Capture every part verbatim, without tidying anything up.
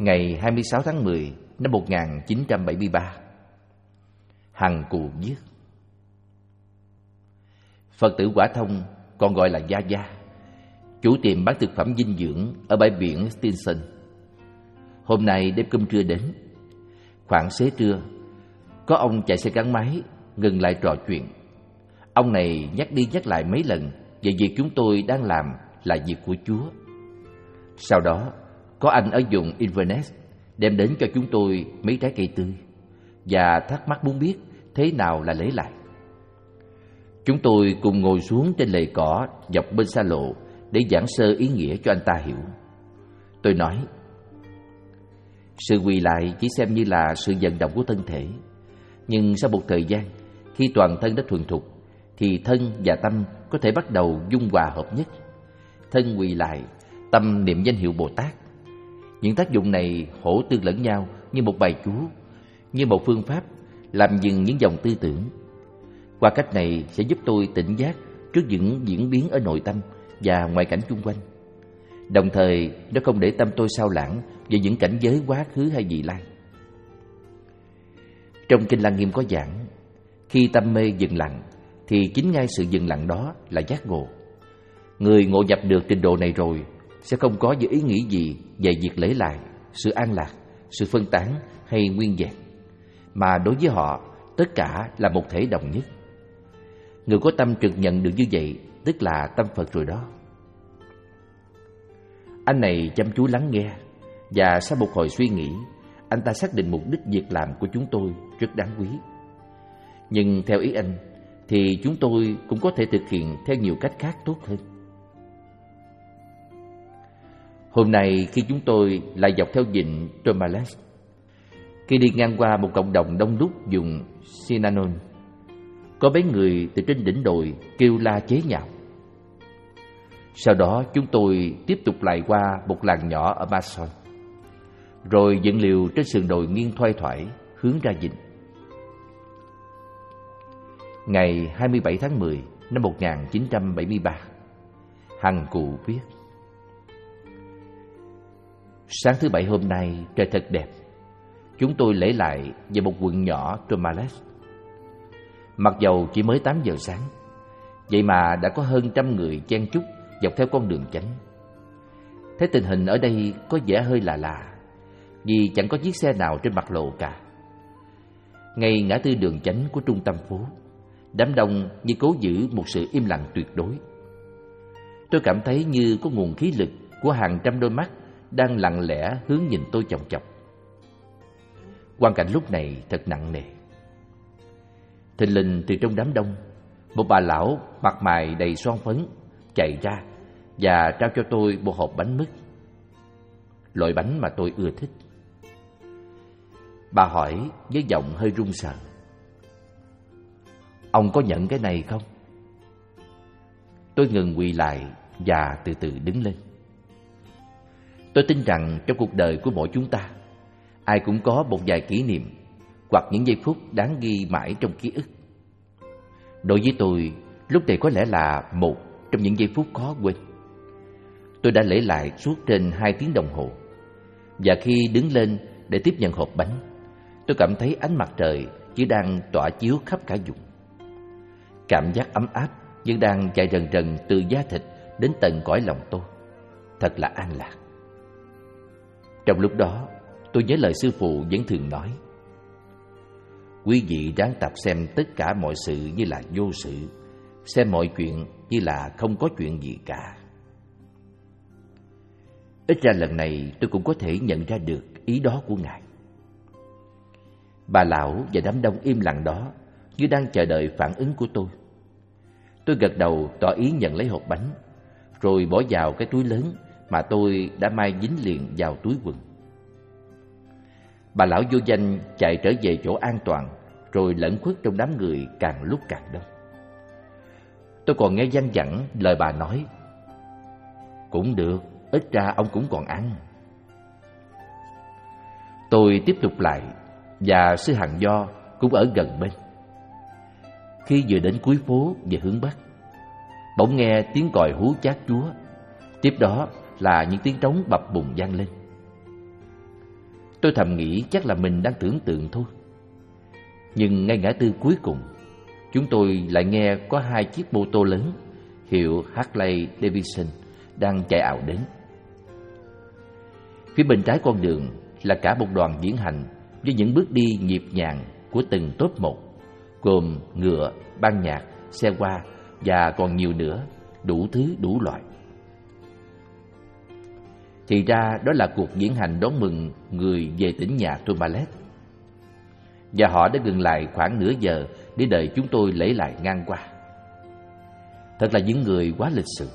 Ngày hai mươi sáu tháng mười năm một nghìn chín trăm bảy mươi ba. Hằng Cù viết: Phật tử Quả Thông, còn gọi là Gia Gia, chủ tiệm bán thực phẩm dinh dưỡng ở bãi biển Stinson, hôm nay đêm cơm trưa đến. Khoảng xế trưa, có ông chạy xe gắn máy ngừng lại trò chuyện. Ông này nhắc đi nhắc lại mấy lần về việc chúng tôi đang làm là việc của Chúa. Sau đó, có anh ở vùng Inverness đem đến cho chúng tôi mấy trái cây tươi và thắc mắc muốn biết thế nào là lễ lại. Chúng tôi cùng ngồi xuống trên lề cỏ dọc bên xa lộ để giảng sơ ý nghĩa cho anh ta hiểu. Tôi nói, sự quỳ lại chỉ xem như là sự vận động của thân thể, nhưng sau một thời gian, khi toàn thân đã thuần thục, thì thân và tâm có thể bắt đầu dung hòa hợp nhất. Thân quỳ lại, tâm niệm danh hiệu Bồ Tát. Những tác dụng này hỗ tương lẫn nhau như một bài chú, như một phương pháp làm dừng những dòng tư tưởng. Qua cách này sẽ giúp tôi tỉnh giác trước những diễn biến ở nội tâm và ngoại cảnh chung quanh. Đồng thời, nó không để tâm tôi sao lãng về những cảnh giới quá khứ hay vị lai. Trong Kinh Lăng Nghiêm có giảng, khi tâm mê dừng lặng, thì chính ngay sự dừng lặng đó là giác ngộ. Người ngộ nhập được trình độ này rồi sẽ không có những ý nghĩ gì về việc lễ lại, sự an lạc, sự phân tán hay nguyên vẹn, mà đối với họ tất cả là một thể đồng nhất. Người có tâm trực nhận được như vậy tức là tâm Phật rồi đó. Anh này chăm chú lắng nghe, và sau một hồi suy nghĩ, anh ta xác định mục đích việc làm của chúng tôi rất đáng quý. Nhưng theo ý anh thì chúng tôi cũng có thể thực hiện theo nhiều cách khác tốt hơn. Hôm nay khi chúng tôi lại dọc theo vịnh Tourmalet, khi đi ngang qua một cộng đồng đông đúc vùng Sinanon, có mấy người từ trên đỉnh đồi kêu la chế nhạo. Sau đó chúng tôi tiếp tục lại qua một làng nhỏ ở Mason, rồi dựng liều trên sườn đồi nghiêng thoai thoải hướng ra vịnh. Ngày hai mươi bảy tháng mười năm một nghìn chín trăm bảy mươi ba, Hằng Cù viết: Sáng thứ Bảy hôm nay trời thật đẹp. Chúng tôi lễ lại về một quận nhỏ Tourmalet. Mặc dầu chỉ mới tám giờ sáng, vậy mà đã có hơn trăm người chen chúc dọc theo con đường chánh. Thế tình hình ở đây có vẻ hơi lạ lạ, vì chẳng có chiếc xe nào trên mặt lộ cả. Ngay ngã tư đường chánh của trung tâm phố, đám đông như cố giữ một sự im lặng tuyệt đối. Tôi cảm thấy như có nguồn khí lực của hàng trăm đôi mắt đang lặng lẽ hướng nhìn tôi chòng chọc. Quang cảnh lúc này thật nặng nề. Thình lình từ trong đám đông, một bà lão mặt mày đầy son phấn chạy ra và trao cho tôi một hộp bánh mứt, loại bánh mà tôi ưa thích. Bà hỏi với giọng hơi run sợ: Ông có nhận cái này không? Tôi ngừng quỳ lại và từ từ đứng lên. Tôi tin rằng trong cuộc đời của mỗi chúng ta, ai cũng có một vài kỷ niệm hoặc những giây phút đáng ghi mãi trong ký ức. Đối với tôi, lúc này có lẽ là một trong những giây phút khó quên. Tôi đã lễ lại suốt trên hai tiếng đồng hồ, và khi đứng lên để tiếp nhận hộp bánh, tôi cảm thấy ánh mặt trời chỉ đang tỏa chiếu khắp cả vùng. Cảm giác ấm áp vẫn đang chạy rần rần từ da thịt đến tận cõi lòng tôi. Thật là an lạc. Trong lúc đó, tôi nhớ lời sư phụ vẫn thường nói: Quý vị ráng tập xem tất cả mọi sự như là vô sự, xem mọi chuyện như là không có chuyện gì cả. Ít ra lần này tôi cũng có thể nhận ra được ý đó của Ngài. Bà lão và đám đông im lặng đó như đang chờ đợi phản ứng của tôi. Tôi gật đầu tỏ ý nhận lấy hộp bánh, rồi bỏ vào cái túi lớn mà tôi đã may dính liền vào túi quần. Bà lão vô danh chạy trở về chỗ an toàn, rồi lẩn khuất trong đám người càng lúc càng đông. Tôi còn nghe văng vẳng lời bà nói: Cũng được, ít ra ông cũng còn ăn. Tôi tiếp tục lại, và sư Hằng Do cũng ở gần bên. Khi vừa đến cuối phố về hướng bắc, bỗng nghe tiếng còi hú chát chúa, tiếp đó là những tiếng trống bập bùng vang lên. Tôi thầm nghĩ chắc là mình đang tưởng tượng thôi. Nhưng ngay ngã tư cuối cùng, chúng tôi lại nghe có hai chiếc mô tô lớn hiệu Harley Davidson đang chạy ảo đến. Phía bên trái con đường là cả một đoàn diễn hành với những bước đi nhịp nhàng của từng top một, gồm ngựa, ban nhạc, xe hoa và còn nhiều nữa, đủ thứ đủ loại. Thì ra đó là cuộc diễn hành đón mừng người về tỉnh nhà Tourmalet. Và họ đã dừng lại khoảng nửa giờ để đợi chúng tôi lễ lại ngang qua. Thật là những người quá lịch sự.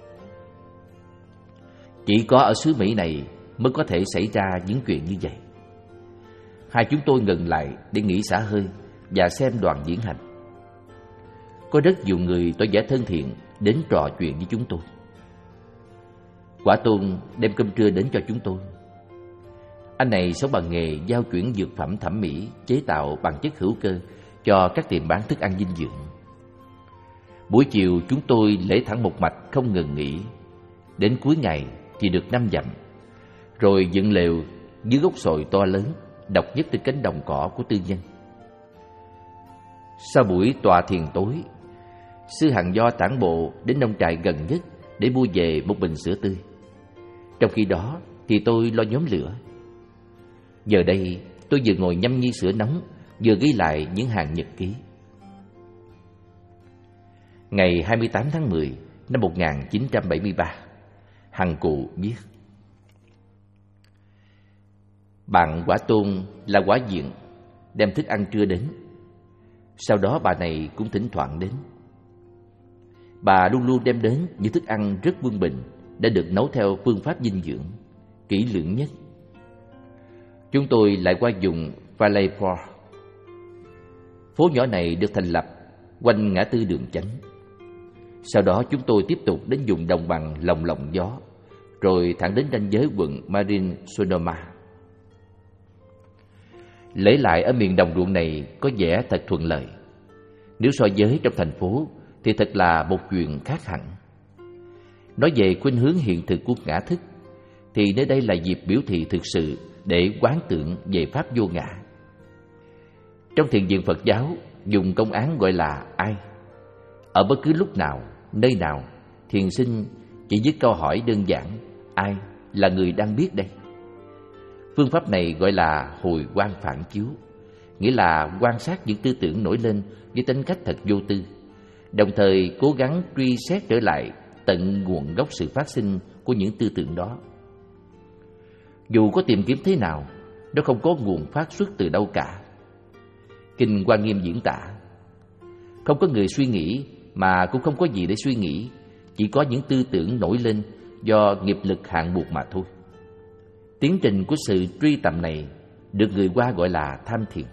Chỉ có ở xứ Mỹ này mới có thể xảy ra những chuyện như vậy. Hai chúng tôi ngừng lại để nghỉ xả hơi và xem đoàn diễn hành. Có rất nhiều người tỏ vẻ thân thiện đến trò chuyện với chúng tôi. Quả Tôn đem cơm trưa đến cho chúng tôi. Anh này sống bằng nghề giao chuyển dược phẩm thẩm mỹ chế tạo bằng chất hữu cơ cho các tiệm bán thức ăn dinh dưỡng. Buổi chiều chúng tôi lễ thẳng một mạch không ngừng nghỉ. Đến cuối ngày thì được năm dặm, rồi dựng lều dưới gốc sồi to lớn độc nhất trên cánh đồng cỏ của tư nhân. Sau buổi tọa thiền tối, sư Hằng Do tản bộ đến nông trại gần nhất để mua về một bình sữa tươi. Trong khi đó thì tôi lo nhóm lửa. Giờ đây tôi vừa ngồi nhâm nhi sữa nóng, vừa ghi lại những hàng nhật ký. Ngày hai mươi tám tháng mười năm một nghìn chín trăm bảy mươi ba, Hằng Cụ viết: Bạn Quả Tôn là quả diện đem thức ăn trưa đến. Sau đó bà này cũng thỉnh thoảng đến. Bà luôn luôn đem đến những thức ăn rất quân bình, đã được nấu theo phương pháp dinh dưỡng kỹ lưỡng nhất. Chúng tôi lại qua vùng Valleport. Phố nhỏ này được thành lập quanh ngã tư Đường Chánh. Sau đó chúng tôi tiếp tục đến vùng đồng bằng lồng lộng gió, rồi thẳng đến ranh giới quận Marin Sonoma. Lễ lại ở miền đồng ruộng này có vẻ thật thuận lợi. Nếu so với trong thành phố thì thật là một chuyện khác hẳn. Nói về khuynh hướng hiện thực của ngã thức thì nơi đây là dịp biểu thị thực sự để quán tưởng về pháp vô ngã. Trong thiền viện Phật giáo dùng công án gọi là ai. Ở bất cứ lúc nào, nơi nào, thiền sinh chỉ với câu hỏi đơn giản: ai là người đang biết đây? Phương pháp này gọi là hồi quan phản chiếu, nghĩa là quan sát những tư tưởng nổi lên với tính cách thật vô tư, đồng thời cố gắng truy xét trở lại tận nguồn gốc sự phát sinh của những tư tưởng đó. Dù có tìm kiếm thế nào, nó không có nguồn phát xuất từ đâu cả. Kinh Hoa Nghiêm diễn tả: không có người suy nghĩ mà cũng không có gì để suy nghĩ, chỉ có những tư tưởng nổi lên do nghiệp lực hạn buộc mà thôi. Tiến trình của sự truy tầm này được người Hoa gọi là tham thiền.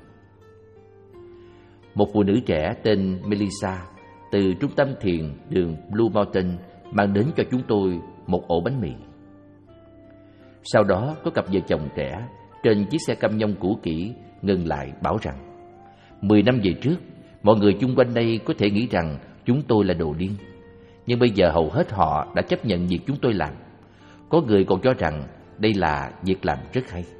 Một phụ nữ trẻ tên Melissa từ trung tâm thiền đường Blue Mountain mang đến cho chúng tôi một ổ bánh mì. Sau đó có cặp vợ chồng trẻ trên chiếc xe cam nhông cũ kỹ ngừng lại bảo rằng mười năm về trước, mọi người chung quanh đây có thể nghĩ rằng chúng tôi là đồ điên. Nhưng bây giờ hầu hết họ đã chấp nhận việc chúng tôi làm. Có người còn cho rằng đây là việc làm rất hay.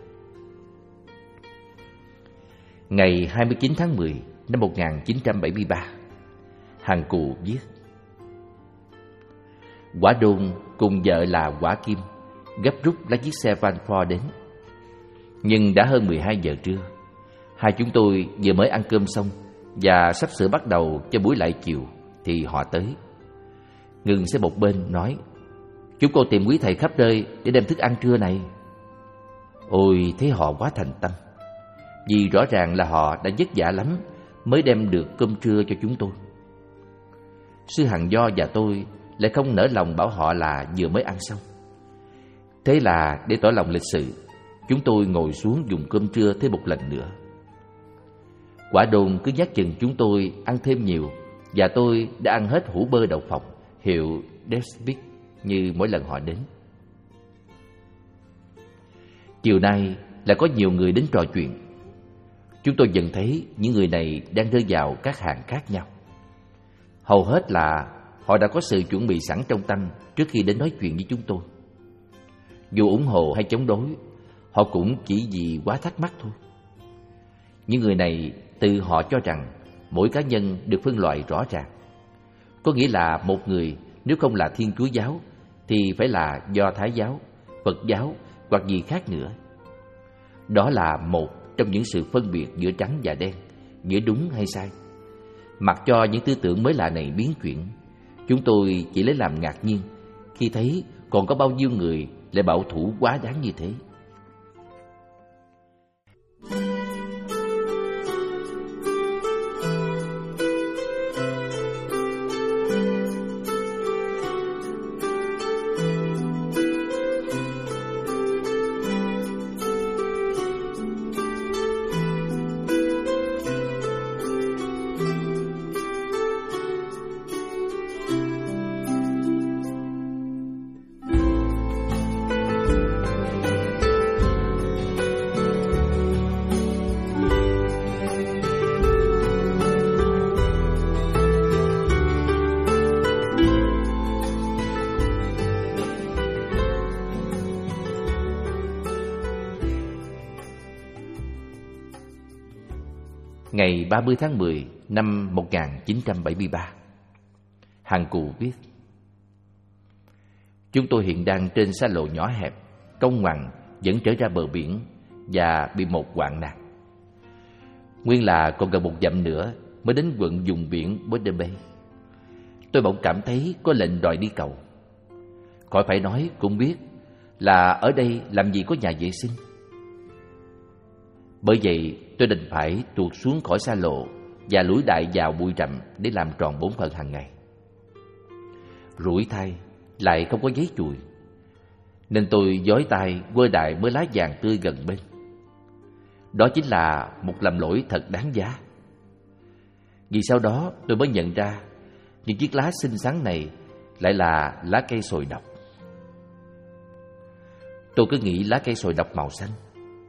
Ngày hai mươi chín tháng mười năm một nghìn chín trăm bảy mươi ba, Hằng Cụ viết: Quả Đôn cùng vợ là Quả Kim gấp rút lấy chiếc xe van Ford đến. Nhưng đã hơn mười hai giờ trưa. Hai chúng tôi vừa mới ăn cơm xong và sắp sửa bắt đầu cho buổi lại chiều thì họ tới. Ngừng xe một bên nói: Chúng cô tìm quý thầy khắp nơi để đem thức ăn trưa này. Ôi, thấy họ quá thành tâm, vì rõ ràng là họ đã vất vả lắm mới đem được cơm trưa cho chúng tôi. Sư Hằng Do và tôi lại không nỡ lòng bảo họ là vừa mới ăn xong. Thế là để tỏ lòng lịch sự, chúng tôi ngồi xuống dùng cơm trưa thêm một lần nữa. Quả Đôn cứ nhắc chừng chúng tôi ăn thêm nhiều, và tôi đã ăn hết hũ bơ đậu phộng hiệu Desvig như mỗi lần họ đến. Chiều nay là có nhiều người đến trò chuyện. Chúng tôi dần thấy những người này đang rơi vào các hàng khác nhau. Hầu hết là họ đã có sự chuẩn bị sẵn trong tâm trước khi đến nói chuyện với chúng tôi. Dù ủng hộ hay chống đối, họ cũng chỉ vì quá thắc mắc thôi. Những người này tự họ cho rằng mỗi cá nhân được phân loại rõ ràng. Có nghĩa là một người nếu không là Thiên Chúa giáo thì phải là Do Thái giáo, Phật giáo hoặc gì khác nữa. Đó là một trong những sự phân biệt giữa trắng và đen, giữa đúng hay sai. Mặc cho những tư tưởng mới lạ này biến chuyển, chúng tôi chỉ lấy làm ngạc nhiên khi thấy còn có bao nhiêu người lại bảo thủ quá đáng như thế. Ngày ba mươi tháng mười năm một nghìn chín trăm bảy mươi ba, Hằng Cù viết: Chúng tôi hiện đang trên xa lộ nhỏ hẹp, cong ngoằn dẫn trở ra bờ biển và bị một hoạn nạn. Nguyên là còn gần một dặm nữa mới đến quận vùng biển Bordeaux Bay. Tôi bỗng cảm thấy có lệnh đòi đi cầu. Khỏi phải nói cũng biết là ở đây làm gì có nhà vệ sinh. Bởi vậy tôi đành phải tuột xuống khỏi xa lộ và lủi đại vào bụi rậm để làm tròn bổn phận hàng ngày. Rủi thay lại không có giấy chùi, nên tôi dối tay quơ đại mớ lá vàng tươi gần bên. Đó chính là một lầm lỗi thật đáng giá. Vì sau đó tôi mới nhận ra những chiếc lá xinh xắn này lại là lá cây sồi độc. Tôi cứ nghĩ lá cây sồi độc màu xanh,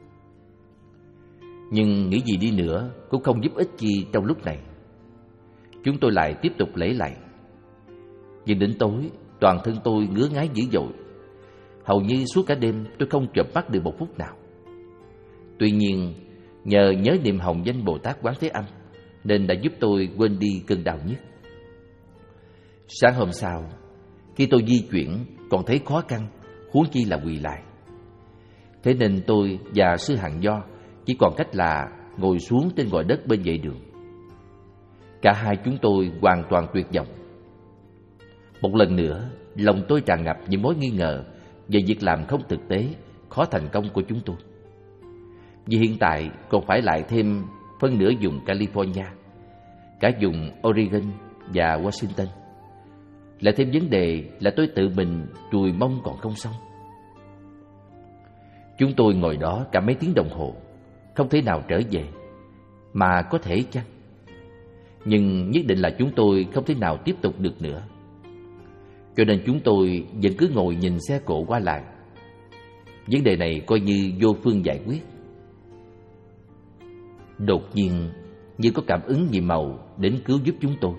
nhưng nghĩ gì đi nữa cũng không giúp ích gì trong lúc này. Chúng tôi lại tiếp tục lễ lạy. Nhưng đến tối, toàn thân tôi ngứa ngáy dữ dội. Hầu như suốt cả đêm tôi không chợp mắt được một phút nào. Tuy nhiên, nhờ nhớ niệm hồng danh Bồ Tát Quán Thế Âm nên đã giúp tôi quên đi cơn đau nhức. Sáng hôm sau, khi tôi di chuyển còn thấy khó khăn, huống chi là quỳ lại. Thế nên tôi và sư Hằng Do chỉ còn cách là ngồi xuống trên gò đất bên vệ đường. Cả hai chúng tôi hoàn toàn tuyệt vọng. Một lần nữa, lòng tôi tràn ngập những mối nghi ngờ về việc làm không thực tế, khó thành công của chúng tôi. Vì hiện tại còn phải lại thêm phân nửa vùng California, cả vùng Oregon và Washington. Lại thêm vấn đề là tôi tự mình trùi mông còn không xong. Chúng tôi ngồi đó cả mấy tiếng đồng hồ, không thể nào trở về. Mà có thể chăng? Nhưng nhất định là chúng tôi không thể nào tiếp tục được nữa. Cho nên chúng tôi vẫn cứ ngồi nhìn xe cộ qua lại. Vấn đề này coi như vô phương giải quyết. Đột nhiên như có cảm ứng nhiệm màu đến cứu giúp chúng tôi.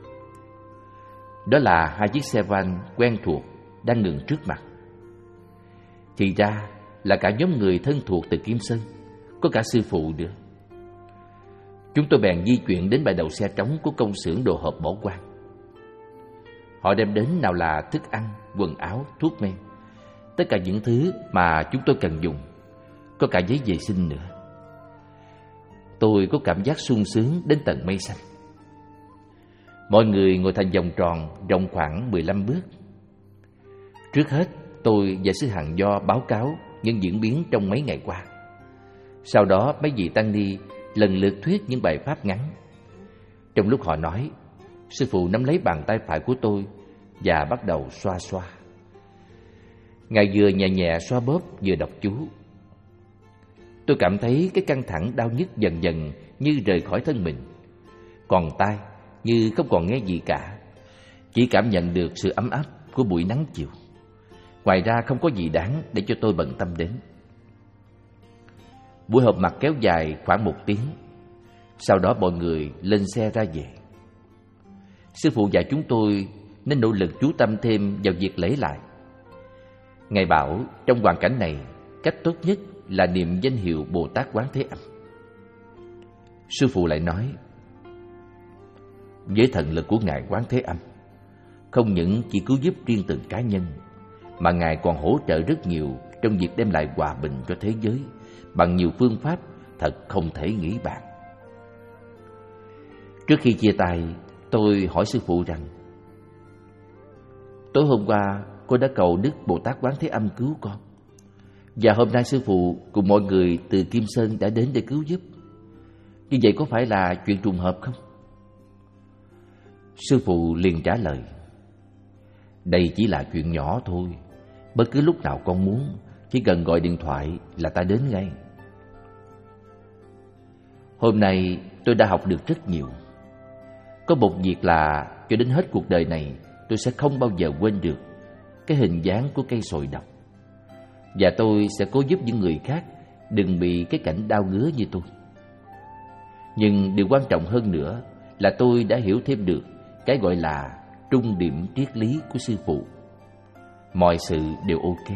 Đó là hai chiếc xe van quen thuộc đang ngừng trước mặt. Thì ra là cả nhóm người thân thuộc từ Kim Sơn, có cả sư phụ nữa. Chúng tôi bèn di chuyển đến bãi đậu xe trống của công xưởng đồ hộp bỏ hoang. Họ đem đến nào là thức ăn, quần áo, thuốc men, tất cả những thứ mà chúng tôi cần dùng, có cả giấy vệ sinh nữa. Tôi có cảm giác sung sướng đến tận mây xanh. Mọi người ngồi thành vòng tròn rộng khoảng mười lăm bước. Trước hết, tôi và sư Hằng Do báo cáo những diễn biến trong mấy ngày qua. Sau đó mấy vị tăng ni lần lượt thuyết những bài pháp ngắn. Trong lúc họ nói, sư phụ nắm lấy bàn tay phải của tôi và bắt đầu xoa xoa. Ngài vừa nhẹ nhẹ xoa bóp vừa đọc chú. Tôi cảm thấy cái căng thẳng đau nhức dần dần như rời khỏi thân mình. Còn tai như không còn nghe gì cả, chỉ cảm nhận được sự ấm áp của buổi nắng chiều. Ngoài ra không có gì đáng để cho tôi bận tâm đến. Buổi họp mặt kéo dài khoảng một tiếng. Sau đó mọi người lên xe ra về. Sư phụ dạy chúng tôi nên nỗ lực chú tâm thêm vào việc lễ lại. Ngài bảo trong hoàn cảnh này, cách tốt nhất là niệm danh hiệu Bồ Tát Quán Thế Âm. Sư phụ lại nói, với thần lực của Ngài Quán Thế Âm, không những chỉ cứu giúp riêng từng cá nhân, mà Ngài còn hỗ trợ rất nhiều trong việc đem lại hòa bình cho thế giới bằng nhiều phương pháp thật không thể nghĩ bàn. Trước khi chia tay, tôi hỏi sư phụ rằng, tối hôm qua con đã cầu Đức Bồ Tát Quán Thế Âm cứu con, và hôm nay sư phụ cùng mọi người từ Kim Sơn đã đến để cứu giúp. Như vậy có phải là chuyện trùng hợp không? Sư phụ liền trả lời, đây chỉ là chuyện nhỏ thôi. Bất cứ lúc nào con muốn, chỉ cần gọi điện thoại là ta đến ngay. Hôm nay tôi đã học được rất nhiều. Có một việc là cho đến hết cuộc đời này tôi sẽ không bao giờ quên được cái hình dáng của cây sồi độc. Và tôi sẽ cố giúp những người khác đừng bị cái cảnh đau ngứa như tôi. Nhưng điều quan trọng hơn nữa là tôi đã hiểu thêm được cái gọi là trung điểm triết lý của sư phụ. Mọi sự đều ok.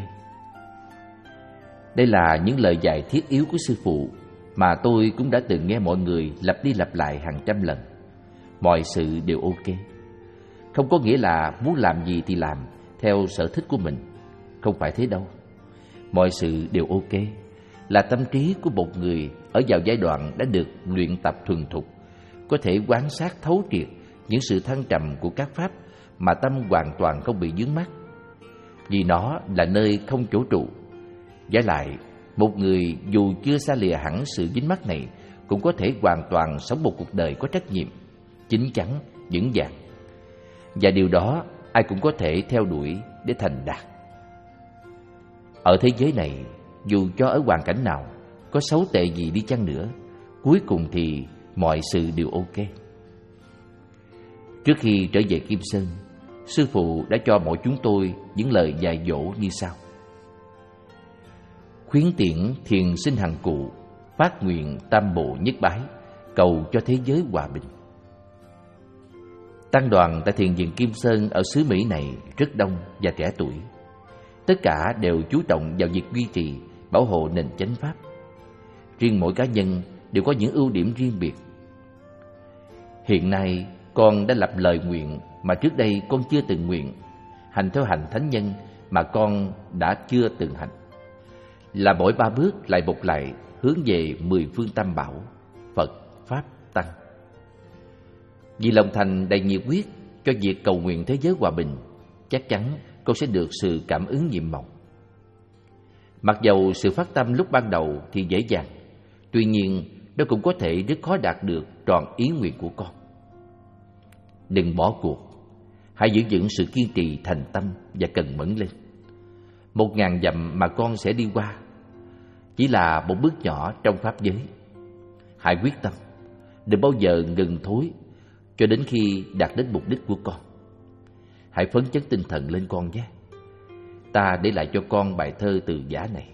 Đây là những lời dạy thiết yếu của sư phụ mà tôi cũng đã từng nghe mọi người lặp đi lặp lại hàng trăm lần. Mọi sự đều ok. Không có nghĩa là muốn làm gì thì làm theo sở thích của mình. Không phải thế đâu. Mọi sự đều ok là tâm trí của một người ở vào giai đoạn đã được luyện tập thuần thục, có thể quan sát thấu triệt những sự thăng trầm của các pháp mà tâm hoàn toàn không bị vướng mắc, vì nó là nơi không chỗ trụ. Giả lại, một người dù chưa xa lìa hẳn sự dính mắc này cũng có thể hoàn toàn sống một cuộc đời có trách nhiệm, chín chắn, vững vàng. Và điều đó ai cũng có thể theo đuổi để thành đạt. Ở thế giới này, dù cho ở hoàn cảnh nào, có xấu tệ gì đi chăng nữa, cuối cùng thì mọi sự đều ok. Trước khi trở về Kim Sơn, sư phụ đã cho mỗi chúng tôi những lời dạy dỗ như sau: khuyến tiễn thiền sinh hằng cụ, phát nguyện tam bộ nhất bái, cầu cho thế giới hòa bình. Tăng đoàn tại thiền viện Kim Sơn ở xứ Mỹ này rất đông và trẻ tuổi. Tất cả đều chú trọng vào việc duy trì, bảo hộ nền chánh pháp. Riêng mỗi cá nhân đều có những ưu điểm riêng biệt. Hiện nay, con đã lập lời nguyện mà trước đây con chưa từng nguyện, hành theo hành thánh nhân mà con đã chưa từng hành. Là mỗi ba bước lại một lại hướng về mười phương tam bảo, Phật, Pháp, Tăng. Vì lòng thành đầy nhiệt huyết cho việc cầu nguyện thế giới hòa bình, chắc chắn con sẽ được sự cảm ứng nhiệm màu. Mặc dầu sự phát tâm lúc ban đầu thì dễ dàng, tuy nhiên nó cũng có thể rất khó đạt được trọn ý nguyện của con. Đừng bỏ cuộc, hãy giữ vững sự kiên trì thành tâm và cần mẫn lên. Một ngàn dặm mà con sẽ đi qua chỉ là một bước nhỏ trong pháp giới. Hãy quyết tâm, đừng bao giờ ngừng thối cho đến khi đạt đến mục đích của con. Hãy phấn chấn tinh thần lên con nhé. Ta để lại cho con bài thơ từ giả này: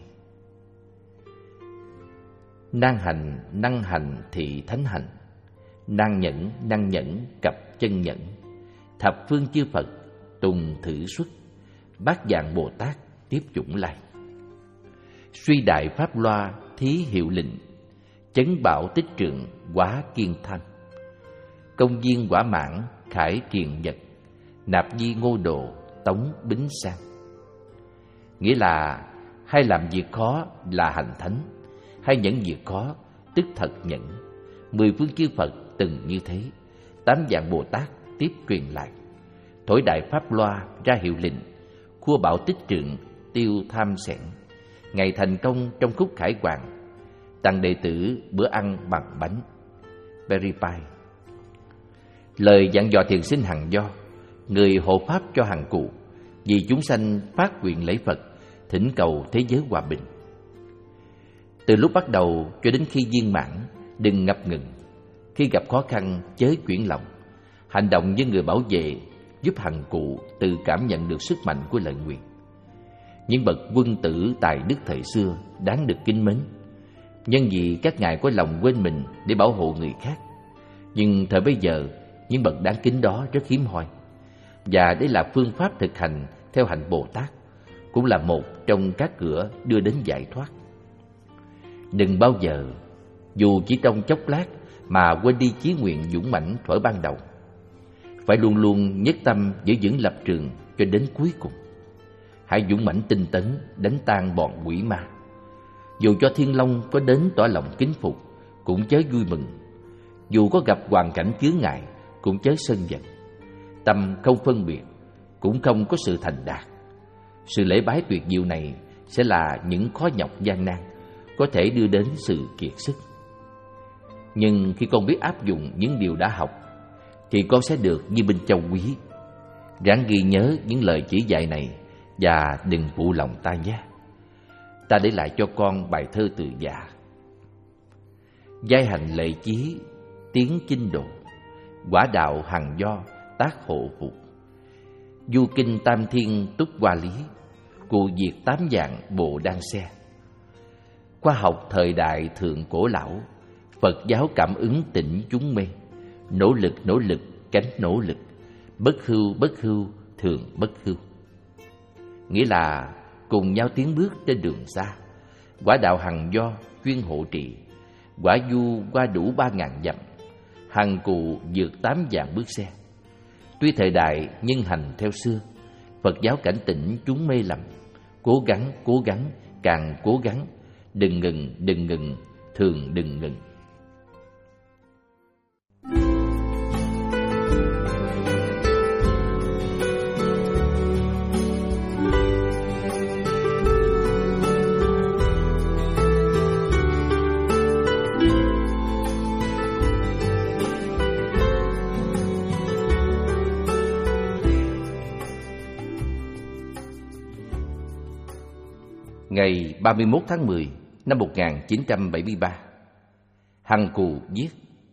nan hành, năng hành thị thánh hành, nan nhẫn, năng nhẫn cặp chân nhẫn, thập phương chư Phật tùng thử xuất, bát dạng Bồ Tát tiếp chủng lai. Suy đại pháp loa thí hiệu lệnh, chấn bảo tích trượng quá kiên thanh, công viên quả mãn khải triền nhật, nạp di ngô đồ tống bính sang. Nghĩa là hay làm việc khó là hành thánh, hay nhẫn việc khó tức thật nhẫn. Mười phương chư Phật từng như thế, tám dạng Bồ Tát tiếp truyền lại. Thổi đại pháp loa ra hiệu lệnh, khua bảo tích trượng tiêu tham sẻn. Ngày thành công trong khúc khải hoàng, tăng đệ tử bữa ăn bằng bánh. Berry Pie. Lời dặn dò thiền sinh hằng do, người hộ pháp cho hằng cụ, vì chúng sanh phát nguyện lễ Phật, thỉnh cầu thế giới hòa bình. Từ lúc bắt đầu cho đến khi viên mãn, đừng ngập ngừng. Khi gặp khó khăn, chớ chuyển lòng. Hành động như người bảo vệ, giúp hằng cụ tự cảm nhận được sức mạnh của lời nguyện. Những bậc quân tử tài đức thời xưa đáng được kính mến, nhân vì các ngài có lòng quên mình để bảo hộ người khác. Nhưng thời bây giờ, những bậc đáng kính đó rất hiếm hoi, và đây là phương pháp thực hành theo hạnh Bồ Tát, cũng là một trong các cửa đưa đến giải thoát. Đừng bao giờ, dù chỉ trong chốc lát, mà quên đi chí nguyện dũng mãnh thuở ban đầu. Phải luôn luôn nhất tâm giữ vững lập trường cho đến cuối cùng. Hãy dũng mãnh tinh tấn đánh tan bọn quỷ ma. Dù cho Thiên Long có đến tỏ lòng kính phục, cũng chớ vui mừng. Dù có gặp hoàn cảnh chướng ngại, cũng chớ sân giận. Tâm không phân biệt, cũng không có sự thành đạt. Sự lễ bái tuyệt diệu này sẽ là những khó nhọc gian nan, có thể đưa đến sự kiệt sức. Nhưng khi con biết áp dụng những điều đã học, thì con sẽ được như Minh Châu quý. Ráng ghi nhớ những lời chỉ dạy này và đừng phụ lòng ta nhé. Ta để lại cho con bài thơ Từ Dạ. Giai hành lệ chí, tiếng chinh độ, quả đạo hằng do, tác hộ phục. Du kinh tam thiên túc hoa lý, cụ diệt tám dạng bộ đan xe. Khoa học thời đại thượng cổ lão, Phật giáo cảm ứng tỉnh chúng mê. Nỗ lực nỗ lực cánh nỗ lực, bất hưu bất hưu thường bất hưu. Nghĩa là cùng nhau tiến bước trên đường xa. Quả đạo hằng do chuyên hộ trì, quả du qua đủ ba ngàn dặm, hằng cụ vượt tám vạn bước xe. Tuy thời đại nhưng hành theo xưa, Phật giáo cảnh tỉnh chúng mê lầm. Cố gắng, cố gắng, càng cố gắng, đừng ngừng, đừng ngừng, thường đừng ngừng. Ngày ba mươi mốt tháng mười năm một nghìn chín trăm bảy mươi ba, Hằng Cù viết: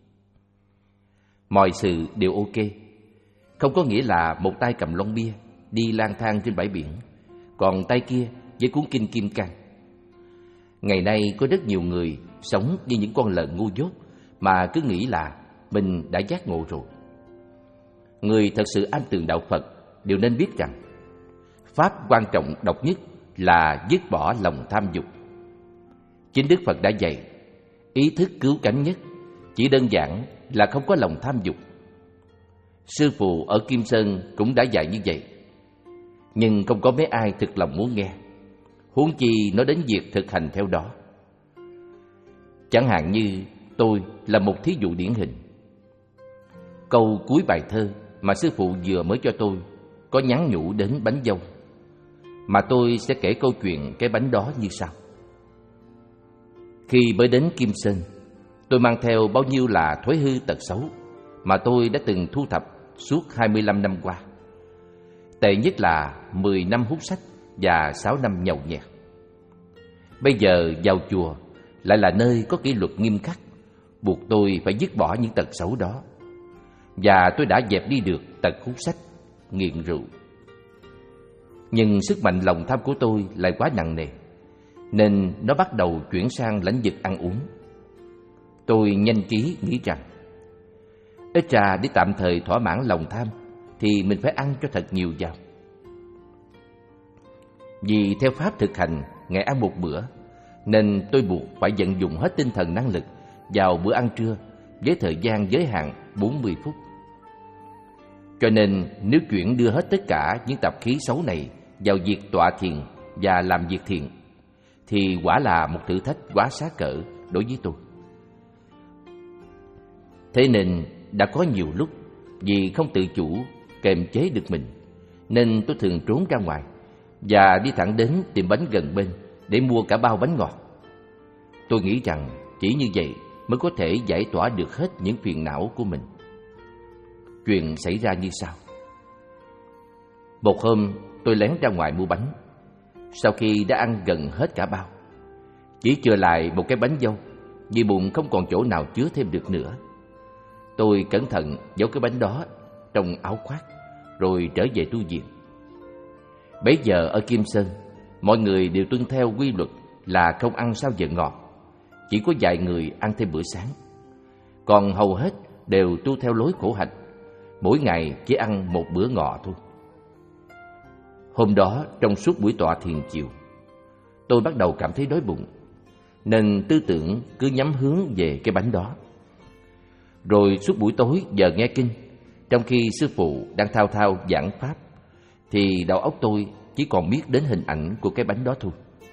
mọi sự đều ok, không có nghĩa là một tay cầm lon bia đi lang thang trên bãi biển, còn tay kia với cuốn kinh Kim Cang. Ngày nay có rất nhiều người sống như những con lợn ngu dốt mà cứ nghĩ là mình đã giác ngộ rồi. Người thật sự am tường đạo Phật đều nên biết rằng pháp quan trọng độc nhất là dứt bỏ lòng tham dục. Chính Đức Phật đã dạy, ý thức cứu cánh nhất chỉ đơn giản là không có lòng tham dục. Sư phụ ở Kim Sơn cũng đã dạy như vậy, nhưng không có mấy ai thực lòng muốn nghe, huống chi nói đến việc thực hành theo đó. Chẳng hạn như tôi là một thí dụ điển hình. Câu cuối bài thơ mà sư phụ vừa mới cho tôi có nhắn nhủ đến bánh dâu, mà tôi sẽ kể câu chuyện cái bánh đó như sau. Khi mới đến Kim Sơn, tôi mang theo bao nhiêu là thói hư tật xấu mà tôi đã từng thu thập suốt hai mươi lăm năm qua. Tệ nhất là mười năm hút sách và sáu năm nhậu nhẹt. Bây giờ vào chùa lại là nơi có kỷ luật nghiêm khắc, buộc tôi phải dứt bỏ những tật xấu đó. Và tôi đã dẹp đi được tật hút sách, nghiện rượu. Nhưng sức mạnh lòng tham của tôi lại quá nặng nề, nên nó bắt đầu chuyển sang lãnh vực ăn uống. Tôi nhanh trí nghĩ rằng ít ra để tạm thời thỏa mãn lòng tham thì mình phải ăn cho thật nhiều vào. Vì theo pháp thực hành ngày ăn một bữa, nên tôi buộc phải vận dụng hết tinh thần năng lực vào bữa ăn trưa với thời gian giới hạn bốn mươi phút. Cho nên nếu chuyển đưa hết tất cả những tập khí xấu này vào việc tọa thiền và làm việc thiện, thì quả là một thử thách quá xá cỡ đối với tôi. Thế nên đã có nhiều lúc vì không tự chủ kềm chế được mình, nên tôi thường trốn ra ngoài và đi thẳng đến tiệm bánh gần bên để mua cả bao bánh ngọt. Tôi nghĩ rằng chỉ như vậy mới có thể giải tỏa được hết những phiền não của mình. Chuyện xảy ra như sau. Một hôm tôi lén ra ngoài mua bánh. Sau khi đã ăn gần hết cả bao, chỉ chừa lại một cái bánh dâu, vì bụng không còn chỗ nào chứa thêm được nữa. Tôi cẩn thận giấu cái bánh đó trong áo khoác, rồi trở về tu viện. Bấy giờ ở Kim Sơn, mọi người đều tuân theo quy luật là không ăn sau giờ ngọ. Chỉ có vài người ăn thêm bữa sáng, còn hầu hết đều tu theo lối khổ hạnh, mỗi ngày chỉ ăn một bữa ngọ thôi. Hôm đó trong suốt buổi tọa thiền chiều, tôi bắt đầu cảm thấy đói bụng, nên tư tưởng cứ nhắm hướng về cái bánh đó. Rồi suốt buổi tối giờ nghe kinh, trong khi sư phụ đang thao thao giảng pháp, thì đầu óc tôi chỉ còn biết đến hình ảnh của cái bánh đó thôi.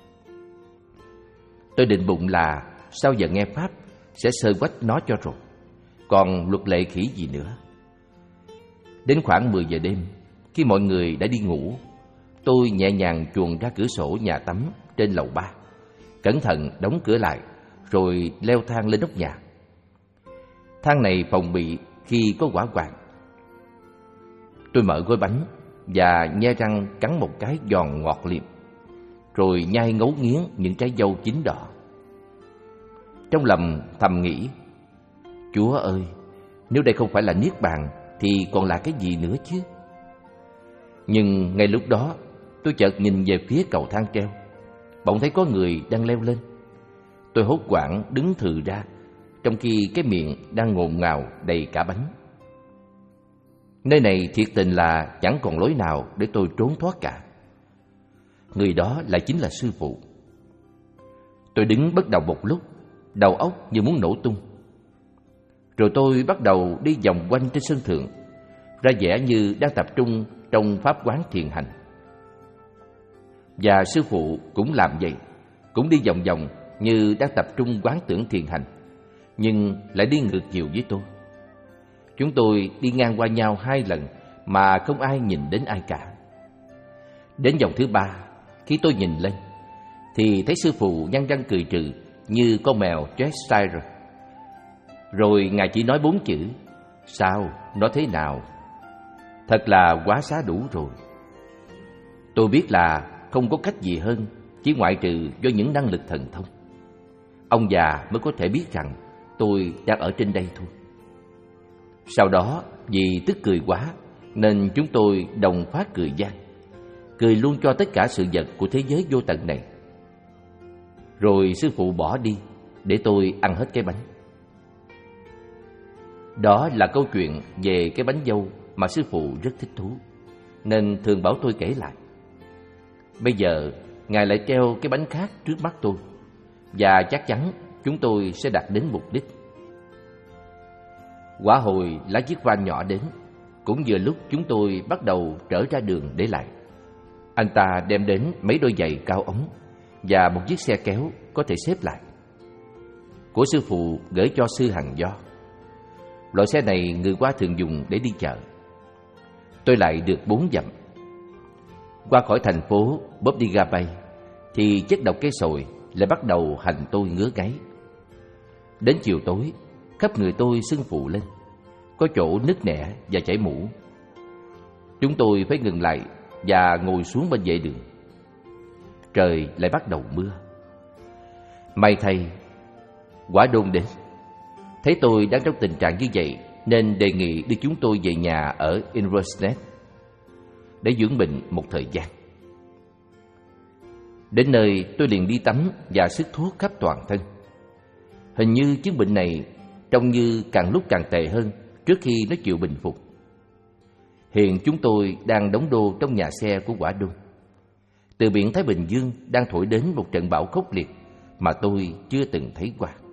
Tôi định bụng là sau giờ nghe pháp sẽ sơ quách nó cho rồi, còn luật lệ khỉ gì nữa. Đến khoảng mười giờ đêm, khi mọi người đã đi ngủ, tôi nhẹ nhàng chuồn ra cửa sổ nhà tắm trên lầu ba, cẩn thận đóng cửa lại, rồi leo thang lên nóc nhà. Thang này phòng bị khi có hỏa hoạn. Tôi mở gói bánh và nhe răng cắn một cái giòn ngọt liệm, rồi nhai ngấu nghiến những trái dâu chín đỏ. Trong lòng thầm nghĩ, Chúa ơi, nếu đây không phải là niết bàn thì còn là cái gì nữa chứ? Nhưng ngay lúc đó, tôi chợt nhìn về phía cầu thang treo, bỗng thấy có người đang leo lên. Tôi hốt hoảng đứng thừ ra, trong khi cái miệng đang ngồn ngào đầy cả bánh. Nơi này thiệt tình là chẳng còn lối nào để tôi trốn thoát cả. Người đó lại chính là sư phụ. Tôi đứng bất động một lúc, đầu óc như muốn nổ tung. Rồi tôi bắt đầu đi vòng quanh trên sân thượng, ra vẻ như đang tập trung trong pháp quán thiền hành. Và sư phụ cũng làm vậy, cũng đi vòng vòng như đang tập trung quán tưởng thiền hành, nhưng lại đi ngược chiều với tôi. Chúng tôi đi ngang qua nhau hai lần mà không ai nhìn đến ai cả. Đến vòng thứ ba, khi tôi nhìn lên, thì thấy sư phụ nhăn răng cười trừ như con mèo Cheshire. Rồi ngài chỉ nói bốn chữ: sao, nó thế nào? Thật là quá xá đủ rồi. Tôi biết là không có cách gì hơn, chỉ ngoại trừ do những năng lực thần thông. Ông già mới có thể biết rằng tôi đang ở trên đây thôi. Sau đó, vì tức cười quá, nên chúng tôi đồng phát cười gian, cười luôn cho tất cả sự vật của thế giới vô tận này. Rồi sư phụ bỏ đi, để tôi ăn hết cái bánh. Đó là câu chuyện về cái bánh dâu mà sư phụ rất thích thú, nên thường bảo tôi kể lại. Bây giờ, ngài lại treo cái bánh khác trước mắt tôi, và chắc chắn chúng tôi sẽ đạt đến mục đích. Quả hồi lái chiếc van nhỏ đến, cũng vừa lúc chúng tôi bắt đầu trở ra đường để lại. Anh ta đem đến mấy đôi giày cao ống và một chiếc xe kéo có thể xếp lại, của sư phụ gửi cho sư Hằng Do. Loại xe này người qua thường dùng để đi chợ. Tôi lại được bốn dặm. Qua khỏi thành phố Bodhiga Bay, thì chất độc cây sồi lại bắt đầu hành tôi ngứa ngáy. Đến chiều tối, khắp người tôi sưng phù lên, có chỗ nứt nẻ và chảy mũ. Chúng tôi phải ngừng lại và ngồi xuống bên vệ đường. Trời lại bắt đầu mưa. May thay, Quả Đôn đến, thấy tôi đang trong tình trạng như vậy nên đề nghị đưa chúng tôi về nhà ở Inverness để dưỡng bệnh một thời gian. Đến nơi tôi liền đi tắm và sức thuốc khắp toàn thân. Hình như chứng bệnh này trông như càng lúc càng tệ hơn trước khi nó chịu bình phục. Hiện chúng tôi đang đóng đô trong nhà xe của Quả Đôn. Từ biển Thái Bình Dương đang thổi đến một trận bão khốc liệt mà tôi chưa từng thấy qua.